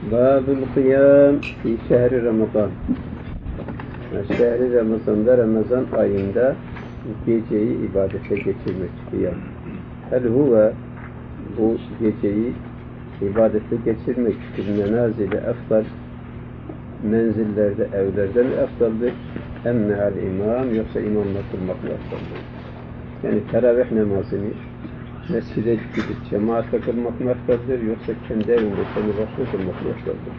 Babul kıyam fi şehri Ramazan. Şehri Ramazan'da, Ramazan ayında geceyi ibadete geçirmek. Kıyam. Hel huve, bu geceyi ibadete geçirmek fil menazili efdal, menzillerde, evlerde mi efdaldır? Emmehal imam, yoksa imamla kılmak mı efdaldır? Yani teravih namazını mescide gidip cemaatle kılmak mı efdaldır, yoksa kendi evinde kendi başına kılmak mı efdaldır?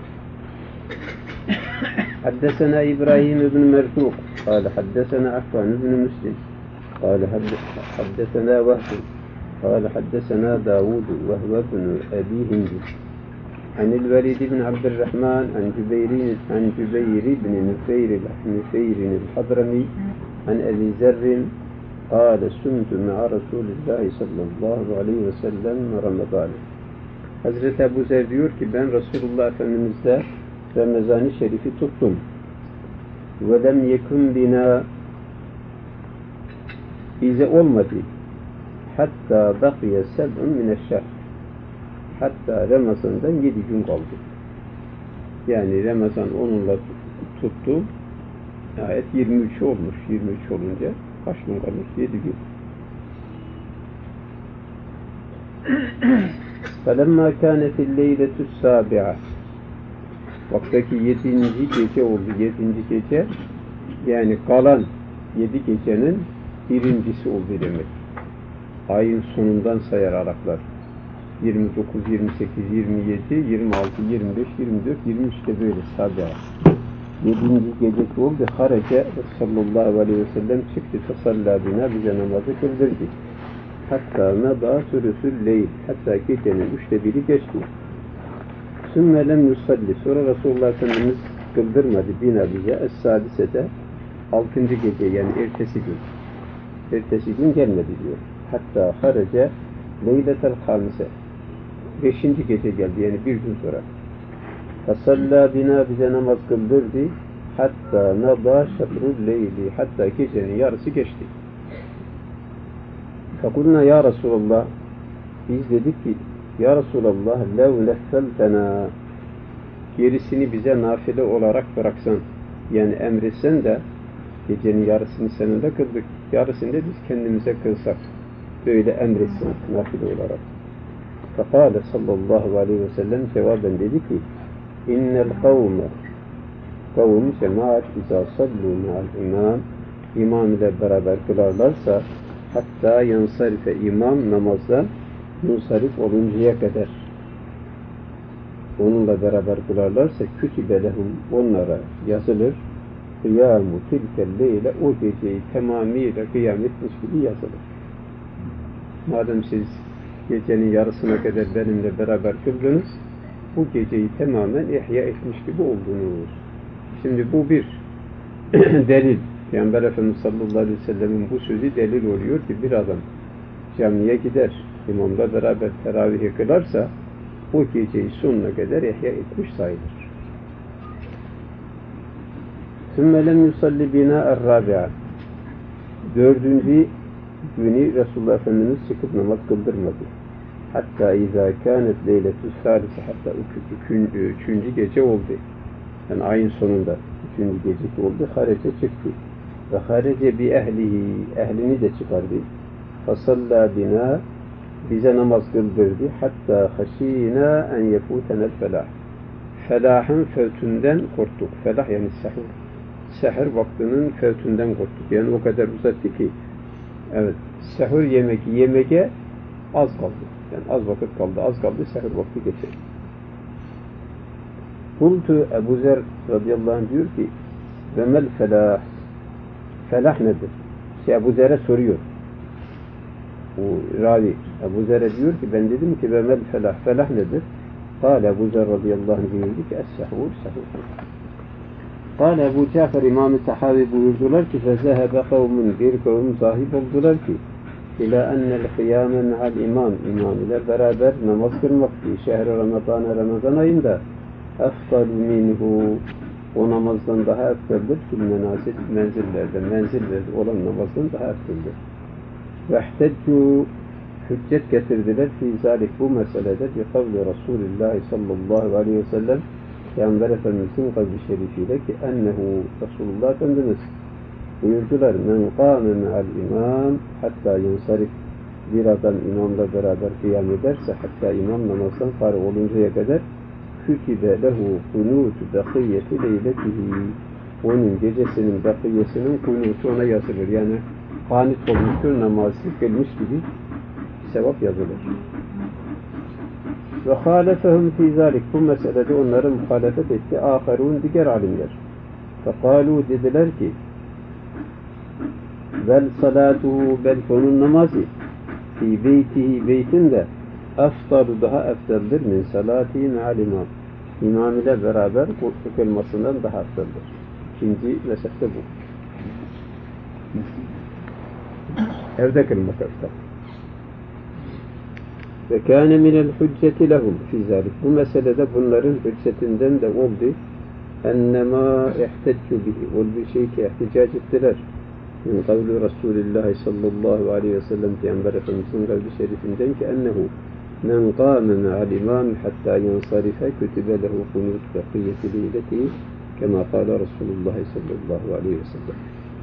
Haddesena İbrahim ibn Merkuk قال حدثنا عفان بن مسلم قال حدثنا وهب قال حدثنا داود وهو بن أبي هند عن الوليد بن عبد الرحمن عن جبير بن نفير الحضرمي عن أبي ذر قال سمت مع رسول الله صلى الله عليه وسلم رمضان. Hazreti Ebu Zer diyor ki ben Resulullah Efendimiz'le Ramazan-ı Şerif'i tuttum. Ve lem yekun bina, bize olmadı. Hatta bakiye seb'un mineşşehr. Hatta Ramazan'dan 7 gün kaldı. Yani Ramazan onunla tuttu. Ayet 23 olmuş. 23 olunca kaç gün kalmış? 7 gün. فَلَمَّا كَانَتِ اللَّيْلَةُ السَّابِعَةِ. Vaktaki 7. gece oldu. 7. gece yani kalan 7 gecenin birincisi oldu demek. Ayın sonundan sayar Araplar. 29, 28, 27, 26, 25, 24, 23'te böyle sabah. 7. gecesi oldu. Harece sallallahu aleyhi ve sellem çıktı. Fesalla bina, bize namazı kıldırdı. Hatta meba sürüsül leyl. Hatta gecenin 3'te biri geçti. Sümme lem yusalli. Sonra Resulullah Efendimiz kıldırmadı bina bize. Es-sadisede 6. gece yani ertesi gün. Ertesi gün gelmedi diyor. Hatta harece leyletel hamise. 5. gece geldi yani bir gün sonra. Fasalla bina, bize namaz kıldırdı. Hatta naba şatrul leyli. Hatta gecenin yarısı geçti. Fekulna ya Resulallah. Biz dedik ki ya Resulallah lev neffeltena, gerisini bize nafile olarak bıraksan, yani emretsen de gecenin yarısını seninle kıldık, yarısını da biz kendimize kılsak, böyle emretsin nafile olarak. Fekale sallallahu aleyhi ve sellem cevaben dedi ki innel kavme, kavm cemaat izâ sallu ma'al imam, imam ile beraber kılarlarsa hatta yansarife, imam namazdan munsarif oluncaya kadar onunla beraber kılarlarsa kütübe lehum, onlara yazılır kıyamu tilkelleyle, o geceyi tamamıyla kıyam etmiş gibi yazılır. Madem siz gecenin yarısına kadar benimle beraber kıldınız, bu geceyi tamamen ihya etmiş gibi oldunuz. Şimdi bu bir delil. Peygamber Efendimiz sallallahu aleyhi ve sellemin bu sözü delil oluyor ki bir adam camiye gider, imamla beraber teravih kılarsa o geceyi sonuna kadar ihya etmiş sayılır. ثُمَّ لَمْ يُصَلِّ بِنَا الرَّابِعَ. 4. günü Resulullah Efendimiz çıkıp namaz kıldırmadı. Hatta اِذَا كَانَتْ لَيْلَةُ الثَّالِثَ, hatta 3. gece oldu. Yani ayın sonunda 3. gecesi oldu. Harece çıktı. Ve harece bi ehlihi, ehlini de çıkardı. فَصَلَّى بِنَا, bize namaz kıldırdı. Hatta haşînâ en yefûtenel felah. Felahın fevtünden korktuk. Felah yani sehur. Sehur vaktinin fevtünden korktuk. Yani o kadar uzattı ki, evet, sehur yemeğe az kaldı. Yani az vakit kaldı. Az kaldı, sehur vakti geçer. Kultu, Ebu Zer radıyallahu anh diyor ki ve mel felah. Felah nedir? Ebu Zer'e soruyor. O ravi Ebu Zer'e diyor ki ben dedim ki ve mel felah. Felah nedir? Kâle Ebu Zer radıyallahu anh diyor ki es-sehur, sehur. Kâle Ebu Cafer İmam-ı Tahavi buyurdular ki fezehebe kavmun, bir kavim sahip oldular ki ila ennel kıyâme me'al imam, imam ile beraber namaz kılmak fi şehri Ramazan, Ramazan ayında efdalu minhu, o namazdan daha eftaldir fil menazil, menzillerde olan namazdan daha eftaldir. Vehteccu hüccet getirdiler fi zalik bu meselede bi kavli Resulullah sallallahu aleyhi ve sellem Peygamber Efendimiz'in kavli şerifiyle ki ennehu Resulullah Efendimiz buyurdular men kâme me'al imam hatta yunsarif bir adam imamla beraber kıyam ederse hatta imam namazdan fark oluncaya kadar kütibe lehu kunutu bakiyeti leyletihi onun gecesinin bakiyesinin kunutu ona yazılır. Yani kanit olmuştur, namazı kılmış gibi sevap yazılır. Ve halefehum fî zâlik bu meselede onları muhalefet etti. Âherûn diğer alimler. Fekâlû dediler ki vel salâtuhu belki onun namazı fî beytihi beytinde eftalu daha efteldir min salâtihi me'al imam. İmam ile beraber kılmasından daha efteldir. İkinci mezhep de bu. Evde kılmak eftel. Ve kâne minel hücceti lehum fî zâlik. Bu meselede bunların hüccetinden de oldu. Ennemâ ihteccu bihi. Ol bir şey ki ihticac ettiler. Min kavli Resulullah sallallahu aleyhi ve sellem Peygamber Efendimiz'in kavli şerifinden ki ennehu men kâme me'al imam hattâ yansarife kütübe lehu kunut bakiyeti leyletihi kema kâle Resulullah sallallahu aleyhi ve sellem.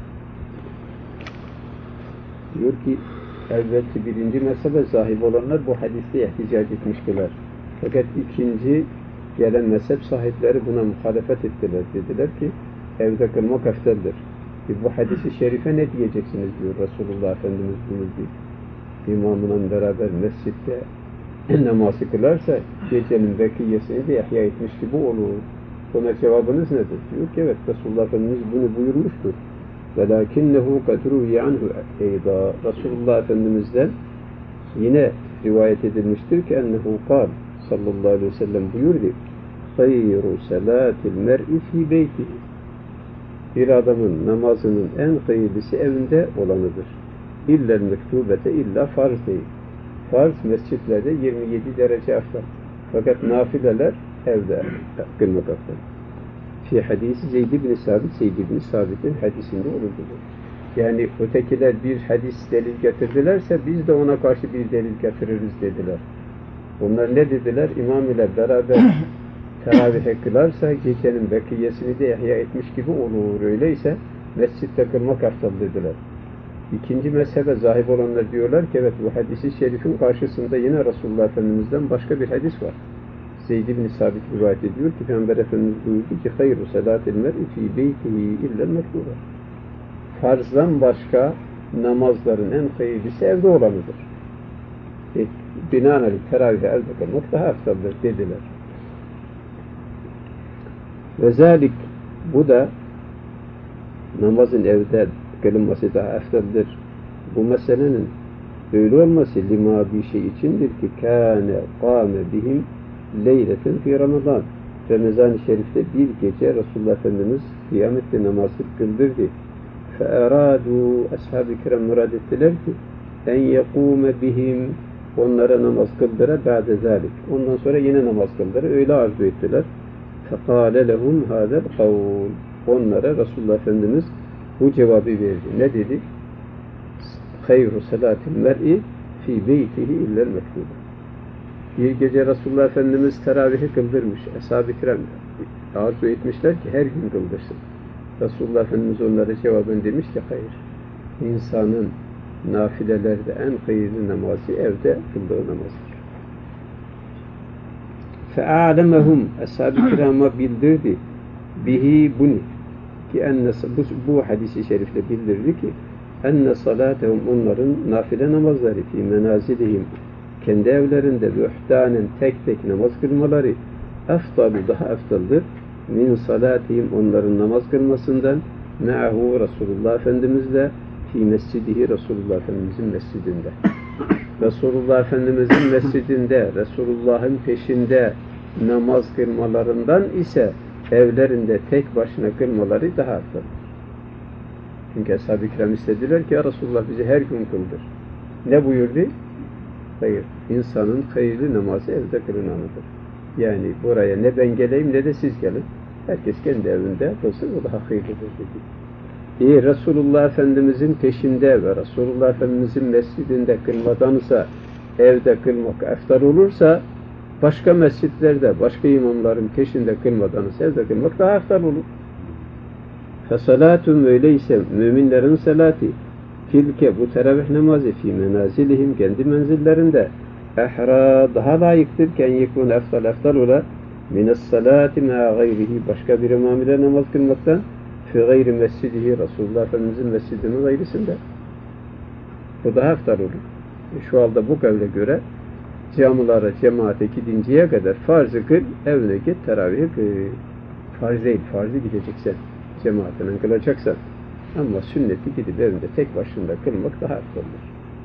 Diyor ki evvelki birinci mezhebe sahip olanlar bu hadiste ihticac etmiştiler. Fakat ikinci gelen mezhep sahipleri buna muhalefet ettiler. Dediler ki evde kılmak efteldir. Bu hadisi şerife ne diyeceksiniz diyor Resulullah Efendimiz buyurdu. İmamla beraber mescitte namazı kılarsa gecenin bekiyesini de ihya etmiş gibi olur. Buna cevabınız nedir? Diyor ki evet Resulullah Efendimiz bunu buyurmuştur. وَلَاكِنَّهُ قَدْرُوْهِ عَنْهُ اَيْضًا Resulullah Efendimiz'den yine rivayet edilmiştir ki ennehu kâl sallallahu aleyhi ve sellem buyurdu خَيْرُ سَلَاتِ الْمَرْءِ فِي بَيْتِهِ Bir adamın namazının en hayırlısı evinde olanıdır. İllel mektubete illa farz değil. Farz mescitlerde 27 derece aftal. Fakat nafileler evde kılmak aftal. Fi hadisi Zeyd ibn Sabit, Zeyd ibn Sabit'in hadisinde olurdu. Yani ötekiler bir hadis delil getirdilerse biz de ona karşı bir delil getiririz dediler. Onlar ne dediler? İmam ile beraber teravih kılarsa gecenin bekiyesini de ihya etmiş gibi olur. Öyleyse mescitte kılmak aftal dediler. İkinci mezhebe zahip olanlar diyorlar ki evet bu hadisi şerifin karşısında yine Resulullah Efendimiz'den başka bir hadis var. Zeyd ibn Sabit rivayet ediyor ki Peygamber Efendimiz buyurdu ki hayru salatil mer'i fî beytihi illel mektuba. Farzdan başka namazların en hayırlısı evde olanıdır. Binaenaleyh teravih evde kılmak daha eftaldir dediler. Ve zâlik bu da namazın evde kılınması daha eftaldir. Bu meselenin böyle olması lima bir şey içindir ki kâne kâme bihim leyleten fi Ramazan. Ramazan-ı Şerif'te bir gece Resulullah Efendimiz kıyamette namazı kıldırdı. فَاَرَادُوا Ashab-ı kiram murad ettiler ki en yekûme bihim onlara namaz kıldıra ba'de zâlik. Ondan sonra yine namaz kıldıra. Öyle arzu ettiler. فَقَالَ لَهُمْ هَذَا الْقَوْلِ Onlara Resulullah Efendimiz bu cevabı verdi. Ne dedi? خَيْرُ سَلَاتِ الْمَرْءِ فِي بَيْتِهِ اِلَّا الْمَكْتُوبِ Bir gece Resulullah Efendimiz teravihi kıldırmış. Ashab-ı kiram arzu etmişler ki her gün kıldırsın. Resulullah Efendimiz onlara cevaben demiş ki hayır. İnsanın nafilelerde en hayırlı namazı evde kıldığı namazdır. فَاَعْلَمَهُمْ Ashab-ı kirama bildirdi. Bihi bunu ki bu hadisi şerifle bildirdi ki enne salatehum onların nafile namazları fi menazilihim kendi evlerinde vühdanen tek tek namaz kılmaları eftalu daha eftaldır min salatihim onların namaz kılmasından me'ahu Resulullah Efendimizle fi mescidihi Resulullah Efendimizin mescidinde. Resulullah Efendimizin mescidinde Resulullah'ın peşinde namaz kılmalarından ise evlerinde tek başına kılmaları daha eftaldir. Çünkü Ashab-ı kiram istediler ki ya Resulullah bizi her gün kıldır. Ne buyurdu? Hayır. İnsanın hayırlı namazı evde kılınanıdır. Yani buraya ne ben geleyim ne de siz gelin. Herkes kendi evinde kılsın o daha hayırlıdır dedi. Resulullah Efendimizin peşinde ve Resulullah Efendimizin mescidinde kılmadansa evde kılmak eftar olursa başka mescitlerde, başka imamların peşinde kılmadanız evde kılmak daha eftar olur. Fesalatun öyleyse müminlerin salati tilke bu teravih namazı fi menazilihim kendi menzillerinde ehra daha layıktır ki en yekun eftal ola minas salati ma gayrihi başka bir imam ile namaz kılmaktan fi gayri mescidihi Resulullah Efendimizin mescidinin gayrısında. Bu daha eftal olur. Şu anda bu kavle göre camilara, cemaate gidinceye kadar farzı kıl, evine git, teravih kıl. Farz değil, farzı gideceksen, cemaatine kılacaksan. Ama sünneti gidip evinde tek başına kılmak daha eftal olur.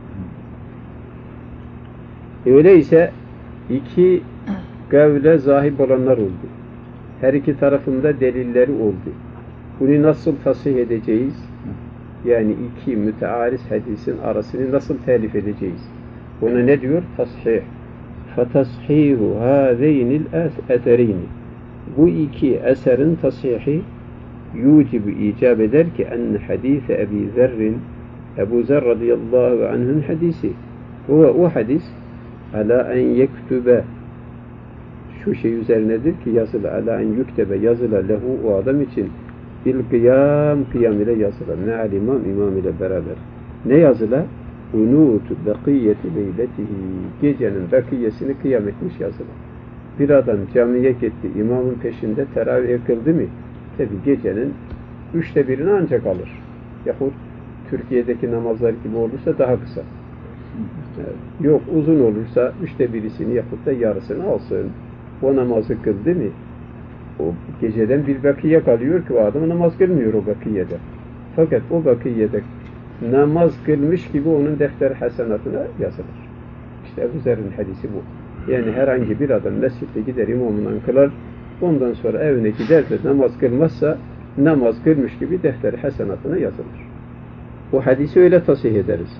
Öyleyse iki kavle zahip olanlar oldu. Her iki tarafında delilleri oldu. Bunu nasıl tasih edeceğiz? Yani iki mütearis hadisin arasını nasıl telif edeceğiz? Buna ne diyor? Tashih. فَتَصْحِيهُ هَذَيْنِ الْاَثَرِينِ Bu iki eserin tasihi yucibu icab eder ki enne hadise Ebi Zerrin Ebu Zer radıyallahu anh'ın hadisi o hadis ala en yektübe şu şey üzerinedir ki yazılı ala en yüktebe yazıla lehu o adam için bil kıyam ile yazıla me'al imam ile beraber ne yazıla? Unutu bakiyeti leyletihi gecenin bakiyesini kıyam etmiş yazılı. Bir adam camiye gitti, imamın peşinde teravih kıldı mı? Tabi gecenin 1/3'ini ancak alır. Yahut Türkiye'deki namazlar gibi olursa daha kısa. Yok uzun olursa 1/3'sini yahut da yarısını alsın. O namazı kıldı mı? O geceden bir bakiye kalıyor ki o adam namaz kılmıyor o bakiyede. Fakat o bakiyede namaz kılmış gibi onun defter hasenatına yazılır. İşte Ebu Zer'in hadisi bu. Yani herhangi bir adam mescitte gider imamından kılar, ondan sonra evine gider de namaz kılmazsa namaz kılmış gibi defter hasenatına yazılır. Bu hadisi öyle tasih ederiz.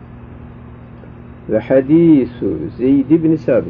Ve hadisu Zeyd ibn Sabit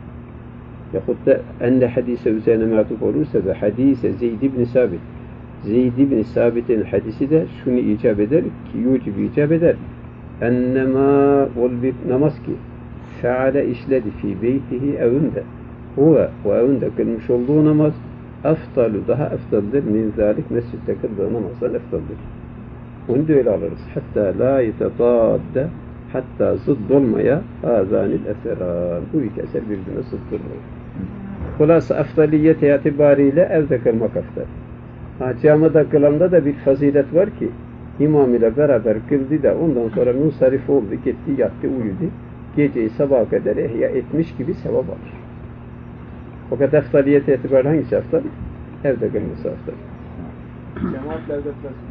yahut da enne hadise üzerine matuf olursa ve hadise Zeyd ibn Sabit Zeyd ibn Sabit'in hadisi de şunu icap eder ki yucib icap eder. Ennema ol bir namaz ki feale işledi fi beytihi evinde. Huve o evinde kılmış olduğu namaz eftalu daha eftaldir min zalik mescitte kıldığı namazdan eftaldir. Onu da öyle alırız. Hatta la yetetadde hatta zıdd olmaya azanil eseran. Bu iki eser birbirine zıdd olmaya. Hulasa eftaliyet itibariyle evde kılmak eftal. Camide kılanda da bir fazilet var ki imam ile beraber kıldı da ondan sonra münsarif oldu, gitti, yattı, uyudu. Geceyi sabaha kadar ihya etmiş gibi sevap alır. Fakat eftaliyet itibariyle hangisi eftal? Evde kılması eftal. Cemaatle evde kılsın.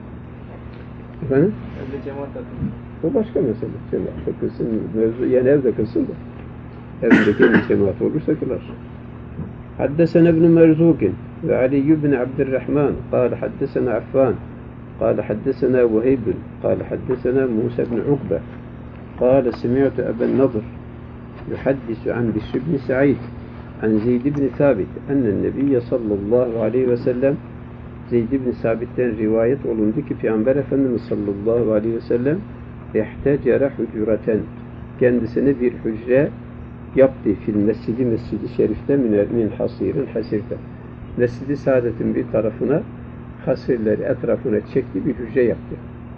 Efendim? Evde cemaatle kılsın. Bu başka mesele. Cemaatle kılsın. Yani evde kılsın da. Evde kendi cemaat olursa kılar. حدثنا ابن مرزوق وعلي بن عبد الرحمن قال حدثنا عفان قال حدثنا وهيب قال حدثنا موسى بن عقبة قال سمعت أبا النضر يحدث عن بشر بن سعيد عن زيد بن ثابت أن النبي صلى الله عليه وسلم Zeyd ibn Sabit'ten rivayet olundu ki Peygamber Efendimiz sallallahu aleyhi ve sellem ihtecere hücreten kendisine bir hücre yaptı fil mescidi şerifte min hasirin hasirde. Mescid-i Saadet'in bir tarafına hasirleri etrafına çekti bir hücre yaptı.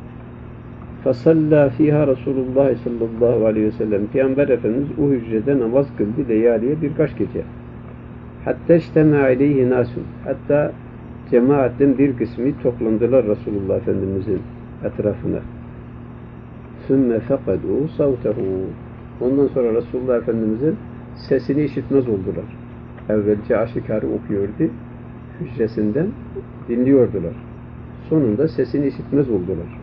Fasalla fiha Resulullah sallallahu aleyhi ve sellem Peygamber Efendimiz o hücrede namaz kıldı leyaliye birkaç gece. Hatta işteme aleyhi nasun. Hatta cemaatin bir kısmı toplandılar Resulullah Efendimizin etrafına. Sümme fekadû savtehu. Ondan sonra Resulullah Efendimizin sesini işitmez oldular. Evvelce aşikarı okuyordu. Hücresinden dinliyordular. Sonunda sesini işitmez oldular.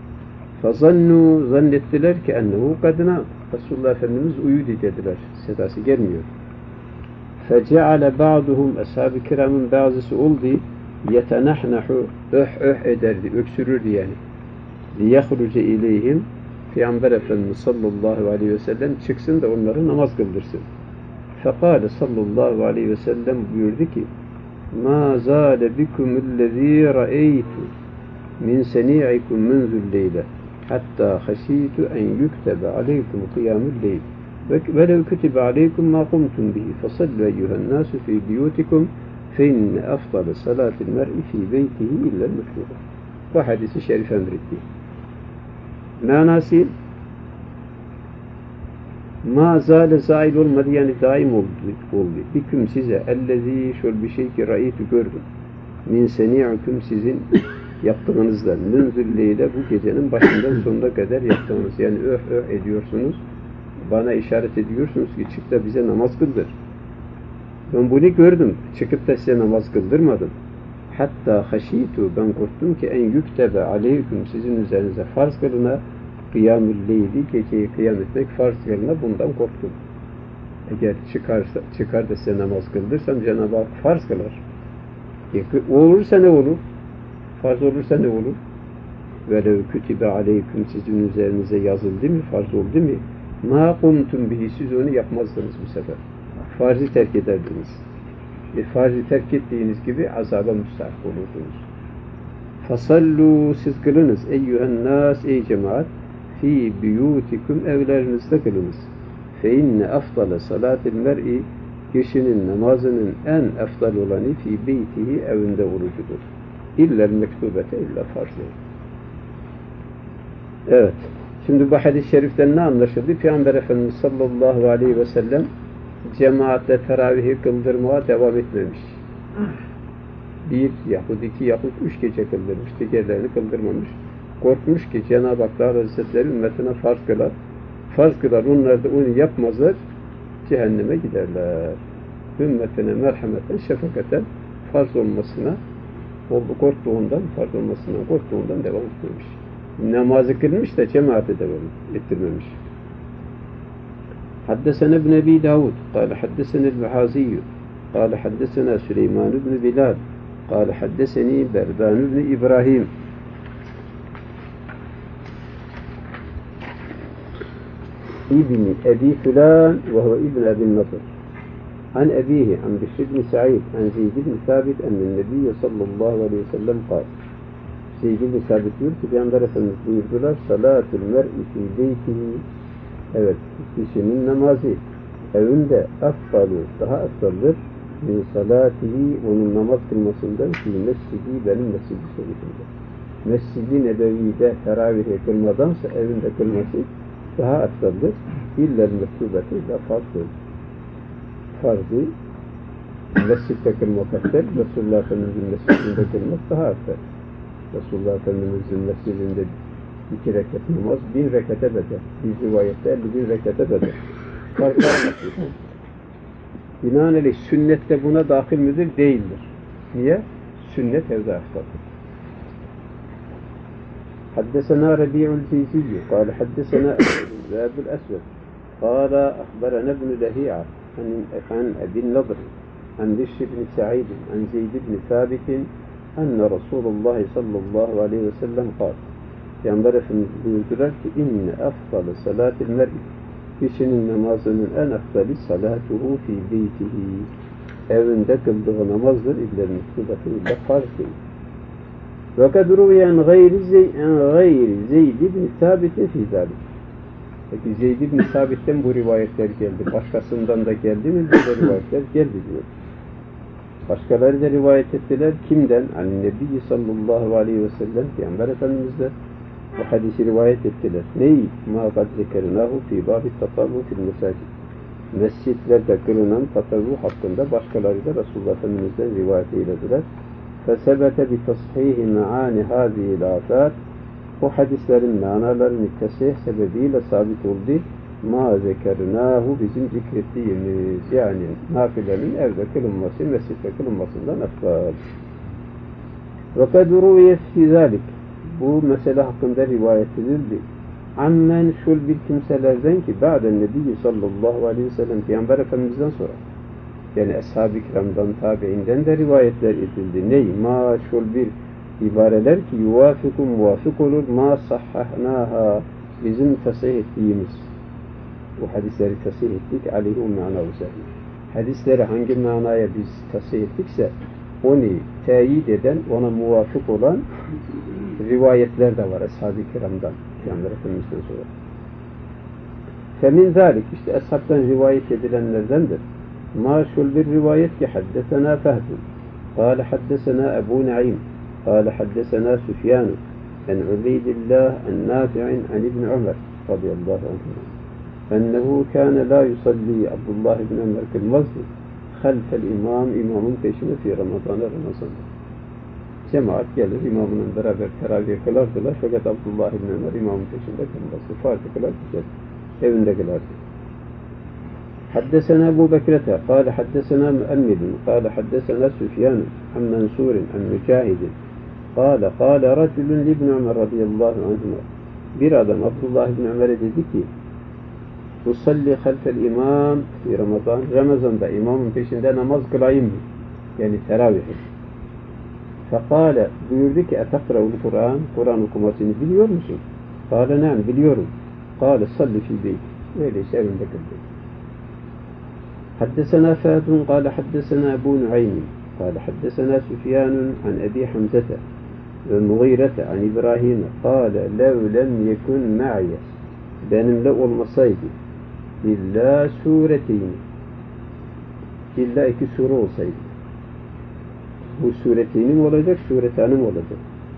Fazannu zannettiler ki ennehu kadına Resulullah Efendimiz uyudu dediler. Sedası gelmiyor. Feceale ba'duhum ashab-ı kiramın bazısı oldu yetenahnahu ederdi, öksürürdü yani. Liyahruce ileyhim Peygamber Efendimiz sallallahu aleyhi ve sellem çıksın da onları namaz kıldırsın. Fekale sallallahu aleyhi ve sellem buyurdu ki مَا زَالَ بِكُمُ الَّذ۪ي رَأَيْتُ مِنْ سَنِيعِكُمْ مُنْذُ اللَّيْلَ حَتَّى خَشِيتُ اَنْ يُكْتَبَ عَلَيْكُمْ قِيَامُ اللَّيْلِ وَلَوْ كُتِبَ عَلَيْكُمْ مَا قُمْتُمْ بِهِ فَصَلُّوا أَيُّهَا النَّاسُ فِي بِيُوتِكُمْ فَإِنَّ أَفْضَلَ صَلَاةِ الْمَرْءِ فِي بَيْتِهِ إِلَّا الْمَكْتُوبَةَ. Bu hadisi şerif emretti. Manası ma zâle zail olmadı, yani daim oldu. Biküm size ellezî şöyle bir şey ki ra'ytu gördüm. Min seni'ukum sizin yaptığınızdan. Münzülleyle bu gecenin başından sonuna kadar yaptığınız. Yani ediyorsunuz. Bana işaret ediyorsunuz ki çık da bize namaz kıldır. Ben bunu gördüm. Çıkıp da size namaz kıldırmadım. Hatta haşitu, ben korktum ki en yüktebe aleyküm sizin üzerinize farz kılına kıyamül leyli, geceyi kıyam etmek farz kılına, bundan korktum. Eğer çıkar da size namaz kıldırsam Cenab-ı Hak farz kılar. Olursa ne olur? Farz olursa ne olur? Velev kütübe aleyküm sizin üzerinize yazıldı mı? Farz oldu mu? Ma kumtum bihi, siz onu yapmazdınız bu sefer. Farzı terk ederdiniz. Farzı terk ettiğiniz gibi azaba müstahak olurdunuz. Fasallu, siz kılınız eyyühen nas, ey cemaat, fi biyutikum, evlerinizde kılınız. Fe inne afdale salatil mer'i, kişinin namazının en efdal olanı fi beytihi, evinde orucudur. İllel mektubete, illa farzı. Evet. Şimdi bu hadis-i şeriften ne anlaşıldı? Peygamber Efendimiz sallallahu aleyhi ve sellem cemaatle teravihi kıldırmaya devam etmemiş. Bir yahut iki yahut üç gece kıldırmış. Diğerlerini kıldırmamış. Korkmuş ki Cenab-ı Hak Hazretleri ümmetine farz kılar. Farz kılar. Onlar da onu yapmazlar. Cehenneme giderler. Ümmetine merhameten, şefakaten farz olmasına korktuğundan, farz olmasından korktuğundan devam etmemiş. Namazı kılmış da cemaate devam ettirmemiş. Haddesene ibn Ebi Davud, kâle haddesene el-Muhaziyyü, kâle haddesena Süleyman ibn Bilal, kâle haddeseni Berdan ibn İbrahim. İbni Ebi Fülan ve huve ibn Ebi Nasr. An ebihi, an Bişr ibn Sa'id, an Zeyd ibn Sabit, ennen Nebiyye sallallahu aleyhi ve sellem kâle. Zeyd ibn Sabit diyor ki Peygamber Efendimiz buyurdular, salatul mer'i fî beytihi, evet, kişinin namazı evinde afdalı, daha afdaldır min salatihi, onun namaz kılmasından fî mescidi, benim mescid-i şerifimde. Mescid-i Nebevi'de teravihi kılmadansa evinde kılması daha afdaldır. İllel mektubeti, illa farzdır. Farzı mescitte kılmak afdal, Resulullah Efendimiz'in mescidinde kılmak daha afdal. Resulullah Efendimiz'in mescidinde 2 rekat namaz 1000 rekate bedel. Bir rivayette 51 rekate bedel. Farklar nasıl? Binaenaleyh sünnette buna dahil midir? Değildir. Niye? Sünnet evde aftaldır. Haddesena Rabi'ul Zeyziyyi kâle haddesena Zâbül Esved kâle ahberena ibn Lehi'a an Ebin Nadr an Bişr ibn Sa'id an Zeyd ibn Sabit'in enne Resulullah sallallahu aleyhi ve sellem kâle. Peygamber Efendimiz buyurdular ki inne afdalı salatil mer'i, kişinin namazının en afdali salatuhu fi beytihi, evinde kıldığı namazdır. İller mektubeti, illa farz değil. Ve kad ruviyen gayri Zeyd ibn Sabit'e fi zalik. Peki Zeyd ibn Sabit'ten bu rivayetler geldi. Başkasından da geldi mi? Bu rivayetler geldi diyor. Başkaları da rivayet ettiler. Kimden? Nebi sallallahu aleyhi ve sellem, Peygamber Efendimiz'den bu hadisi rivayet ettiler. Neyi? Ma kad zekernahu fi babi tatavvu fil mesacid. Mescitlerde kılınan tatavvu hakkında başkaları da Resulullah Efendimiz'den rivayet eylediler. Fesebete bi tashihi me'ani hâzihil âfâr. Bu hadislerin manalarını tesih sebebiyle sabit oldu. Ma zekernahu, bizim zikrettiğimiz, yani nafilenin evde kılınması, mescitte kılınmasından eftal. Ve kad ruviyet fi zalik. Bu mesele hakkında rivayet edildi. Annen şul bir kimselerden ki ba'den Nebi sallallahu aleyhi ve sellem, Peygamber Efendimiz'den sonra, yani Ashab-ı Kiram'dan, tabi'inden de rivayetler edildi. Ney? Ma şul bir ibareler ki yuvafikum, muvafık olur, ma sahhahnaha, bizim tasih ettiğimiz. Bu hadisleri tasih ettik, aleyhi ma'na üzerine. Hadisleri hangi manaya biz tasih ettikse, onu teyit eden, ona muvafık olan rivayetler de var Ashab-ı Kiram'dan, Peygamber Efendimiz'den sonra. Femin zalik, işte ashabtan rivayet edilenlerdendir. Maşhur bir rivayet ki haddesena Fehd, قال حدثنا أبو نعيم قال حدثنا سفيان عن عبيد الله النافع عن ابن عمر رضي الله عنهما أنه كان لا يصلي عبد الله بن عمر في المسجد خلف الإمام imamın peşine fi Ramazan'a cemaat gelir imamla beraber teravih kılardılar fakat Abdullah ibn Ömer imamın peşinde kılmazdı. Farkı kılar güzel. Evinde kılardı. حدثنا أبو بكرة قال حدثنا مؤمل قال حدثنا سفيان عن منصور عن مجاهد قال رجل لابن عمر رضي الله عنهما bir adam Abdullah ibn Ömer'e dedi ki usalli halfel imam fi Ramazan Ramazan'da imamın peşinde namaz kılayım mı? Yani teravih. Fekale buyurdu ki etekra'ul Kur'an Kur'an okumasını biliyor musun? Kale ne'am biliyorum. Kale salli fil beyt. Öyleyse evinde kıldı. حدثنا فهد قال حدثنا أبو نعيم قال حدثنا سفيان عن أبي حمزة المغيرة عن إبراهيم قال لو لم يكن معي benimle olmasaydı illa sureteyn illa iki sure olsaydı bu sureteynim olacak suretanım olacak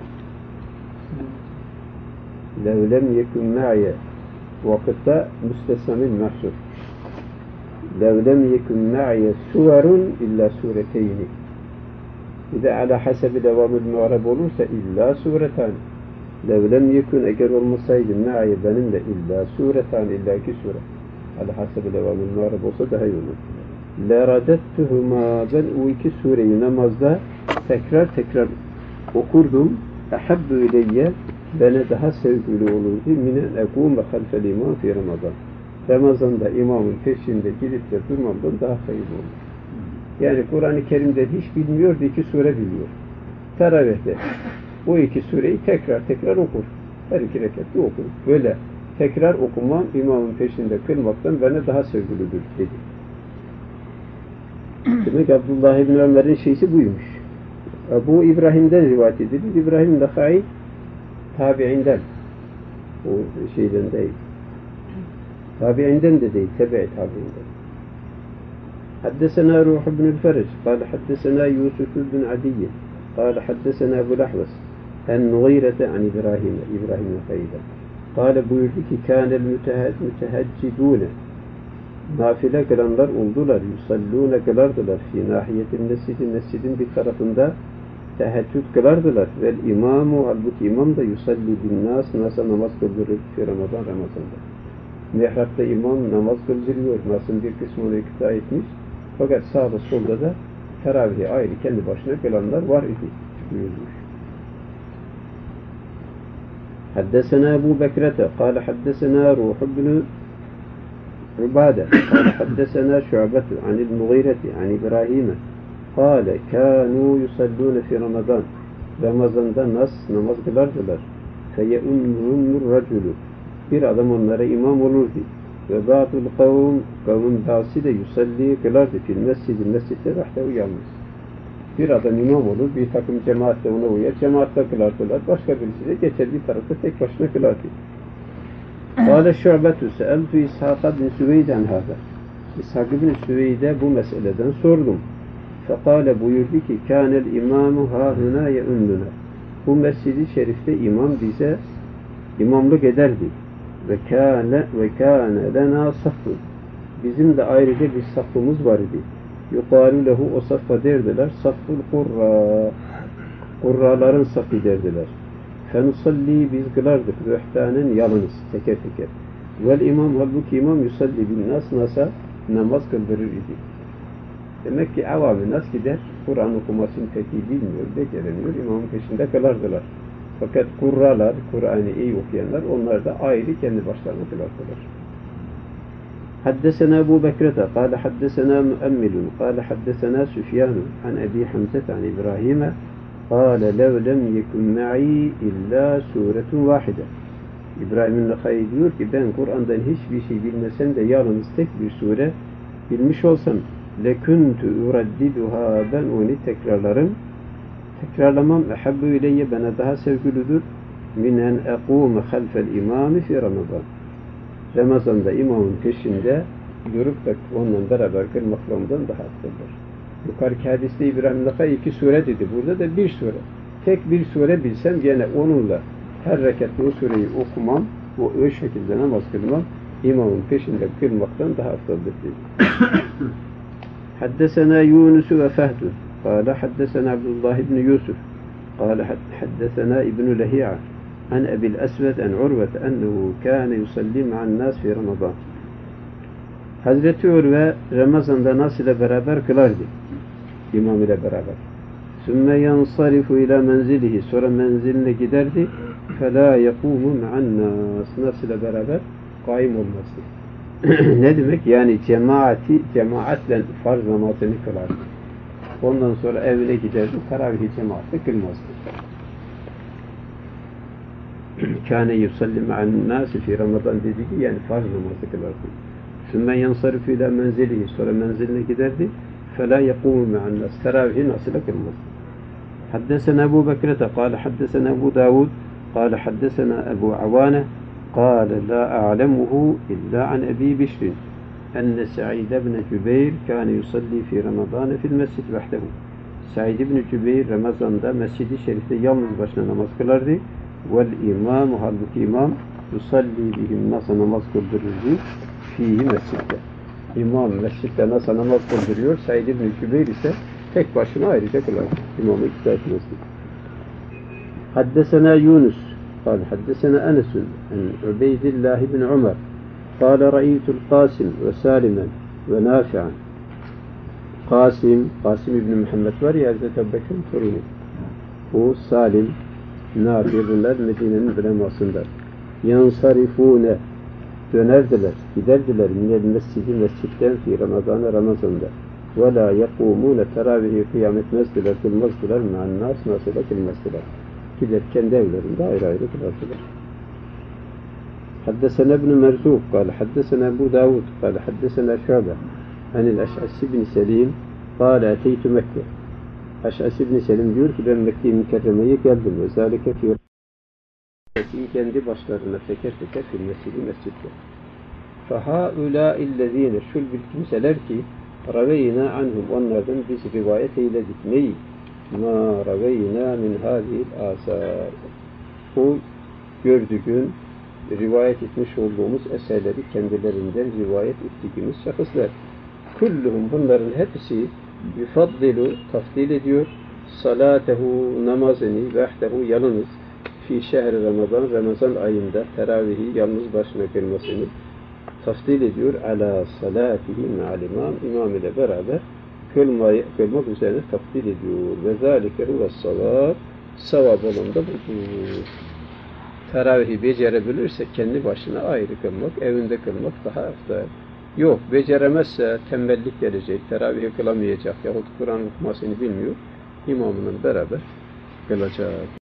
lev lem yekun ma'ye vakitte müstesnamil mahsur lev lem yekun ma'ye suverun illa sureteyni İde ala hasebi devamı mu'arab olursa illa suretan lev lem yekun eğer olmasaydı ma'ye benimle illa suretan illa iki sure ala hasebi devamı mu'arab olsa daha iyi olur. Leradettuhuma ben o iki sureyi namazda tekrar okurdum. Ehabbu ileyye bana daha sevgili olurdu. Minen ekume halfel imam fi Ramazan. Ramazan'da imamın peşinde gidip de durmamdan daha hayırlı olur. Yani Kur'an-ı Kerim'de hiç bilmiyordu, iki sure biliyor. Teravih'te o iki sureyi tekrar okur. Her iki rekatta okur. Böyle tekrar okumam imamın peşinde kılmaktan bana daha sevgilidir dedi. Demek Abdullah ibn Ömer'in şeysi buymuş. Bu İbrahim'den rivayet edilir. İbrahim Nakhai tabi'inden. O şeyden değil. Tabi'inden de değil. Tabi'inden. حدثنا روح بن الفرج قال حدثنا يوسف بن عدي قال حدثنا أبو الأحوص عن مغيرة عن إبراهيم نخيلا قال buyurdu ki كان المتهجدون nafile kılanlar oldular. Yusallûne kılardılar. Fî nahiyetin mescidin bir tarafında teheccüd kılardılar. Vel imamu halbuki imam da yusalli bin nasa namaz kıldırır. Fî Ramazan'da. Mihrapta imam namaz kıldırıyor. Nasıl bir kısmını ikta etmiş. Fakat sağda solda da teravihi ayrı kendi başına kılanlar var idi. Buyurmuş. Haddesena Ebu Bekrete قال حدثنا روح بن عبادة قال حدثنا شعبة عن المغيرة عن إبراهيم قال كانوا يصلون في رمضان Ramazan'da namaz kılardılar. فَيَؤُمُّهُمُ الرَّجُلُ bir adam onlara imam olurdu. Ve ba'dul kavmin bazısı da yusalli kılardı fil mescidde vahdehu yalnız. Bir adam imam olur, bir takım cemaatle ona uyar, cemaatle kılardılar. Başka birisi de geçer bir tarafta tek başına kılardı. Kâle şu'betu se'eltu İshâk bin Süveyd'en hâzâ. İshâk bin Süveyd'e bu meseleden sordum. Fekâle buyurdu ki kânel imâmu hâhunâ ye'unnuna. Bu mescid-i şerifte imam bize imamlık ederdi. Ve kâne lenâ saffun. Bizim de ayrıca bir safımız var idi. Yukâlu lehu o saffa derdiler. Safful kurra. Kurraların saffı derdiler. Fenusalli biz kılardık. Vühtanen yalnız. Teker. Vel imam halbuki imam yusalli bin nasa namaz kıldırır idi. Demek ki avam-ı nas gider. Kur'an okumasını pek iyi bilmiyor, beceremiyor. İmamın peşinde kılardılar. Fakat kurralar, Kur'an'ı iyi okuyanlar, onlar da ayrı kendi başlarına kılardılar. Haddesena Ebu Bekrete, kâle haddesena müemmilun, kâle haddesena Süfyanu, an Ebi Hamzet, an İbrahim'e, kâle lev lem yekun ma'i illa suretun vahide. İbrahim'in Nakhai diyor ki, ben Kur'an'dan hiçbir şey bilmesem de yalnız tek bir sure bilmiş olsam, lekuntu uraddiduha, ben onu tekrarlamam ehabbu ileyye bana daha sevgilidir minen ekume halfel imami fi Ramazan. Ramazan'da imamın peşinde durup da onunla beraber kılmakla ondan daha aftaldır. Yukarıki hadiste İbrahim Nakay 2 sure dedi. Burada da 1 sure. Tek bir sure bilsem gene onunla her rekatta o sureyi okumam, o şekilde namaz kılmam, imamın peşinde kılmaktan daha aftaldır dedi. Haddesena Yunus ve Fehdu. Kâle haddesena Abdullah ibn Yusuf. Kâle haddesena İbn-i Lehi'a. An Ebil Esved en Urvet ennehu kâne yusalli ma'an nas fi Ramazan. Hazreti Urve Ramazan'da nas ile beraber kılardı. İmam ile beraber. Sümme yansarifu ila menzilihi. Sonra menziline giderdi. Fela yekumu ma'an nas. Nas ile beraber kaim olması. Ne demek? Yani cemaatle farz namazını kılardı. Ondan sonra evine giderdi. Teravih-i cemaatle kılmazdı. Kâne yusalli ma'an nâsi fi Ramazan dedi ki yani farz namazı kılardı. Sümme yansarifu ila menzilihi. Sonra menziline giderdi. فَلَا يَقُومُ مَعَ النَّاسِ Teravihi nasıl kılmaz? حدثنا أبو بكرة قال حدثنا أبو داود قال حدثنا أبو عوانة قال لا أعلمه إلا عن أبي بشر أن سعيد بن جبير كان يصلي في رمضان في المسجد وحده. Said ibn Cübeyr Ramazan'da Mescid-i Şerif'te yalnız başına namaz kılardı. Vel imam, halbuki imam yusalli bihim nasıl namaz kıldırırdı fihi mescitte. İmam mescitte nasıl namaz kıldırıyor, Said ibn Cübeyr ise tek başına ayrıca kılardı. İmamı ikna etmezdi. Haddesena Yunus قال حدثنا أنس عن عبيد الله بن عمر قال رأيت القاسم وسالما ونافعا Kasım İbni Muhammed var ya Hazreti Ebubekir'in torunu. O Salim, Nafi bunlar Medine'nin ulemasında. Yansarifune dönerdiler, giderdiler minel mescidi mescitten fi Ramazan'a Ramazan'da. Ve la yekumune teravihi kıyam etmezdiler, kılmazdılar me'an nas nasıla kılmazdılar. Gider kendi evlerinde ayrı ayrı kılardılar. Haddesena ibn Merzuk قال حدثنا أبو داود قال حدثنا شعبة عن الأشعث بن سليم قال أتيت مكة. Eş'as ibn Selim diyor ki ben Mekke-i Mükerreme'ye geldim. Özellikle kendi başlarına teker teker filmesiydi mescitte. فَهَا illezine şul bil kimseler ki raveyna anhum onlardan biz rivayet eyledik. Neyi? مَا رَوَيْنَا مِنْ هَذِهِ الْآثَارِ Bu gördüğün rivayet etmiş olduğumuz eserleri kendilerinden rivayet ettiğimiz şahıslar. Kulluhum bunların hepsi yufaddilu tafdil ediyor. Salatehu namazını vehdehu yalnız fi şehri Ramazan Ramazan ayında teravihi yalnız başına kılmasını tafdil ediyor. Ala salatihi ma'al imam ile beraber kılmak üzere tafdil ediyor. Ve zâlike huves-savâb savab olan da budur. Teravihi becerebilirse kendi başına ayrı kılmak, evinde kılmak daha afdal. Yok, beceremezse tembellik gelecek, teravihi kılamayacak yahut Kur'an okumasını bilmiyor, imamının beraber kılacak.